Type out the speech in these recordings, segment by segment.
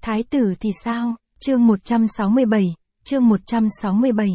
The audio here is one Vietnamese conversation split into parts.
Thái tử thì sao? Chương 167, chương 167.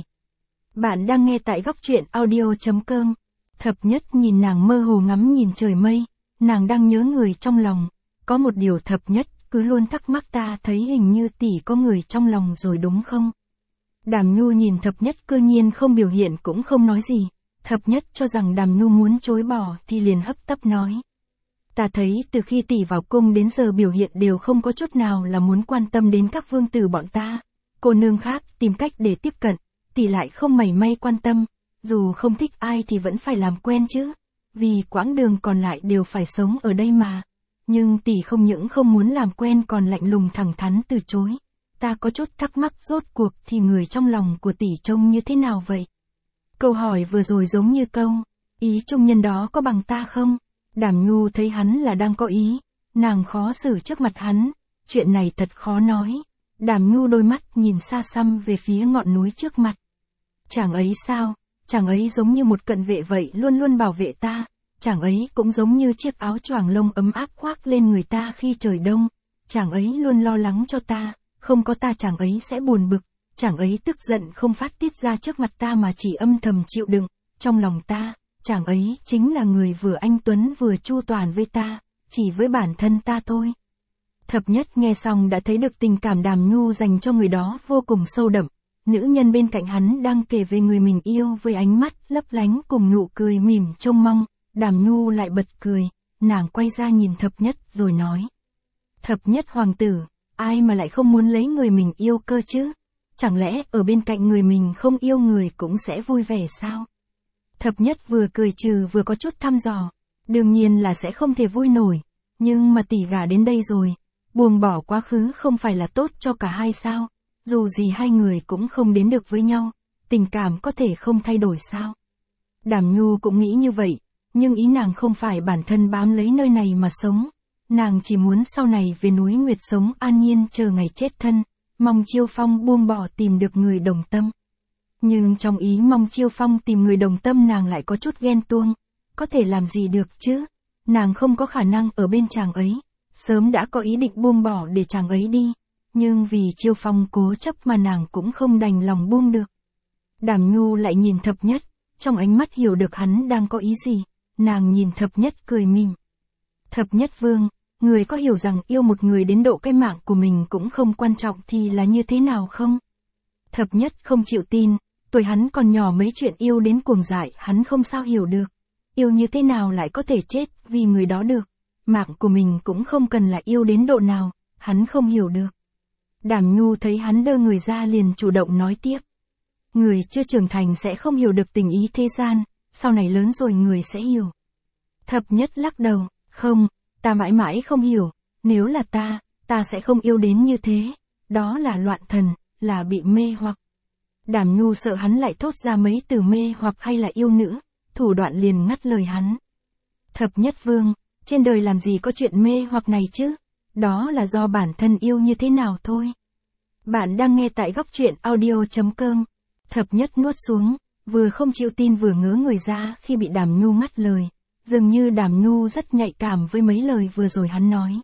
Bạn đang nghe tại góc truyện audio.com. Thập Nhất nhìn nàng mơ hồ ngắm nhìn trời mây, nàng đang nhớ người trong lòng. Có một điều Thập Nhất cứ luôn thắc mắc, ta thấy hình như tỷ có người trong lòng rồi đúng không? Đàm Nhu nhìn Thập Nhất cơ nhiên không biểu hiện cũng không nói gì. Thập Nhất cho rằng Đàm Nhu muốn chối bỏ thì liền hấp tấp nói. Ta thấy từ khi tỷ vào cung đến giờ biểu hiện đều không có chút nào là muốn quan tâm đến các vương tử bọn ta. Cô nương khác tìm cách để tiếp cận, tỷ lại không mảy may quan tâm, dù không thích ai thì vẫn phải làm quen chứ, vì quãng đường còn lại đều phải sống ở đây mà. Nhưng tỷ không những không muốn làm quen còn lạnh lùng thẳng thắn từ chối. Ta có chút thắc mắc rốt cuộc thì người trong lòng của tỷ trông như thế nào vậy? Câu hỏi vừa rồi giống như câu, ý trung nhân đó có bằng ta không? Đàm Nhu thấy hắn là đang có ý, nàng khó xử trước mặt hắn, chuyện này thật khó nói. Đàm Nhu đôi mắt nhìn xa xăm về phía ngọn núi trước mặt. Chàng ấy sao? Chàng ấy giống như một cận vệ vậy, luôn luôn bảo vệ ta. Chàng ấy cũng giống như chiếc áo choàng lông ấm áp khoác lên người ta khi trời đông. Chàng ấy luôn lo lắng cho ta, không có ta chàng ấy sẽ buồn bực. Chàng ấy tức giận không phát tiết ra trước mặt ta mà chỉ âm thầm chịu đựng, trong lòng ta. Chàng ấy chính là người vừa anh tuấn vừa chu toàn với ta, chỉ với bản thân ta thôi. Thập Nhất nghe xong đã thấy được tình cảm Đàm Nhu dành cho người đó vô cùng sâu đậm. Nữ nhân bên cạnh hắn đang kể về người mình yêu với ánh mắt lấp lánh cùng nụ cười mỉm trông mong. Đàm Nhu lại bật cười, nàng quay ra nhìn Thập Nhất rồi nói. Thập Nhất hoàng tử, ai mà lại không muốn lấy người mình yêu cơ chứ? Chẳng lẽ ở bên cạnh người mình không yêu người cũng sẽ vui vẻ sao? Thập Nhất vừa cười trừ vừa có chút thăm dò. Đương nhiên là sẽ không thể vui nổi. Nhưng mà tỷ gả đến đây rồi. Buông bỏ quá khứ không phải là tốt cho cả hai sao? Dù gì hai người cũng không đến được với nhau. Tình cảm có thể không thay đổi sao? Đàm Nhu cũng nghĩ như vậy. Nhưng ý nàng không phải bản thân bám lấy nơi này mà sống. Nàng chỉ muốn sau này về núi Nguyệt sống an nhiên chờ ngày chết thân. Mong Chiêu Phong buông bỏ tìm được người đồng tâm. Nhưng trong ý mong Chiêu Phong tìm người đồng tâm nàng lại có chút ghen tuông. Có thể làm gì được chứ? Nàng không có khả năng ở bên chàng ấy. Sớm đã có ý định buông bỏ để chàng ấy đi. Nhưng vì Chiêu Phong cố chấp mà nàng cũng không đành lòng buông được. Đàm Nhu lại nhìn Thập Nhất. Trong ánh mắt hiểu được hắn đang có ý gì. Nàng nhìn Thập Nhất cười mỉm. Thập Nhất vương, người có hiểu rằng yêu một người đến độ cái mạng của mình cũng không quan trọng thì là như thế nào không? Thập Nhất không chịu tin. Tuổi hắn còn nhỏ, mấy chuyện yêu đến cuồng dại hắn không sao hiểu được. Yêu như thế nào lại có thể chết vì người đó được. Mạng của mình cũng không cần là yêu đến độ nào, hắn không hiểu được. Đàm Nhu thấy hắn đơ người ra liền chủ động nói tiếp. Người chưa trưởng thành sẽ không hiểu được tình ý thế gian, sau này lớn rồi người sẽ hiểu. Thập Nhất lắc đầu, không, ta mãi mãi không hiểu, nếu là ta sẽ không yêu đến như thế. Đó là loạn thần, là bị mê hoặc. Đàm Nhu sợ hắn lại thốt ra mấy từ mê hoặc hay là yêu nữ, thủ đoạn liền ngắt lời hắn. Thập Nhất vương, trên đời làm gì có chuyện mê hoặc này chứ, đó là do bản thân yêu như thế nào thôi. Bạn đang nghe tại góc truyện audio.com. Thập Nhất nuốt xuống, vừa không chịu tin vừa ngớ người ra khi bị Đàm Nhu ngắt lời, dường như Đàm Nhu rất nhạy cảm với mấy lời vừa rồi hắn nói.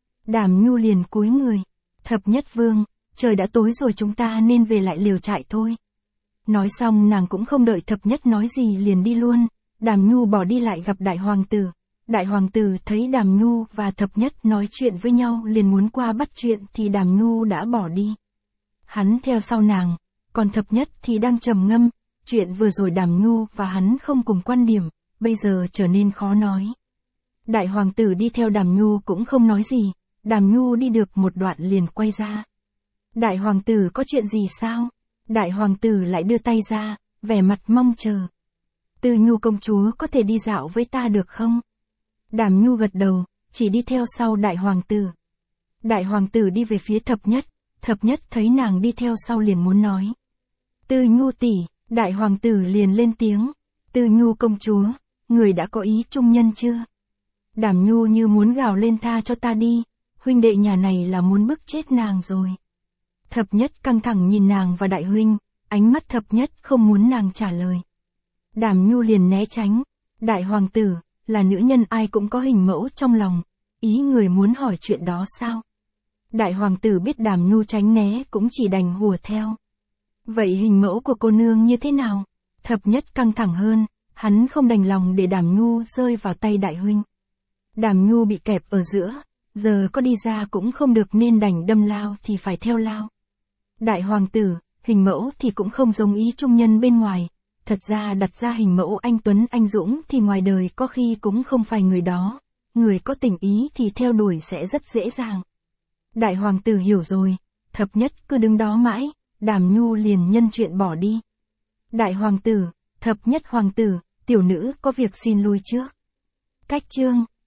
Đàm Nhu liền cúi người, Thập Nhất vương, trời đã tối rồi, chúng ta nên về lại liều trại thôi. Nói xong nàng cũng không đợi Thập Nhất nói gì liền đi luôn. Đàm Nhu bỏ đi lại gặp đại hoàng tử. Đại hoàng tử thấy Đàm Nhu và Thập Nhất nói chuyện với nhau liền muốn qua bắt chuyện thì Đàm Nhu đã bỏ đi. Hắn theo sau nàng, còn Thập Nhất thì đang trầm ngâm. Chuyện vừa rồi Đàm Nhu và hắn không cùng quan điểm, bây giờ trở nên khó nói. Đại hoàng tử đi theo Đàm Nhu cũng không nói gì. Đàm Nhu đi được một đoạn liền quay ra. Đại hoàng tử có chuyện gì sao? Đại hoàng tử lại đưa tay ra, vẻ mặt mong chờ. Từ Nhu công chúa có thể đi dạo với ta được không? Đàm Nhu gật đầu, chỉ đi theo sau đại hoàng tử. Đại hoàng tử đi về phía Thập Nhất. Thập Nhất thấy nàng đi theo sau liền muốn nói. Từ Nhu tỷ, đại hoàng tử liền lên tiếng. Từ Nhu công chúa, người đã có ý trung nhân chưa? Đàm Nhu như muốn gào lên, tha cho ta đi, huynh đệ nhà này là muốn bức chết nàng rồi. Thập Nhất căng thẳng nhìn nàng và đại huynh, ánh mắt Thập Nhất không muốn nàng trả lời. Đàm Nhu liền né tránh. Đại hoàng tử, là nữ nhân ai cũng có hình mẫu trong lòng, ý người muốn hỏi chuyện đó sao? Đại hoàng tử biết Đàm Nhu tránh né cũng chỉ đành hùa theo. Vậy hình mẫu của cô nương như thế nào? Thập Nhất căng thẳng hơn, hắn không đành lòng để Đàm Nhu rơi vào tay đại huynh. Đàm Nhu bị kẹp ở giữa, giờ có đi ra cũng không được nên đành đâm lao thì phải theo lao. Đại hoàng tử, hình mẫu thì cũng không giống ý trung nhân bên ngoài, thật ra đặt ra hình mẫu anh Tuấn anh Dũng thì ngoài đời có khi cũng không phải người đó, người có tình ý thì theo đuổi sẽ rất dễ dàng. Đại hoàng tử hiểu rồi, Thập Nhất cứ đứng đó mãi, Đàm Nhu liền nhân chuyện bỏ đi. Đại hoàng tử, Thập Nhất hoàng tử, tiểu nữ có việc xin lui trước. Cách chương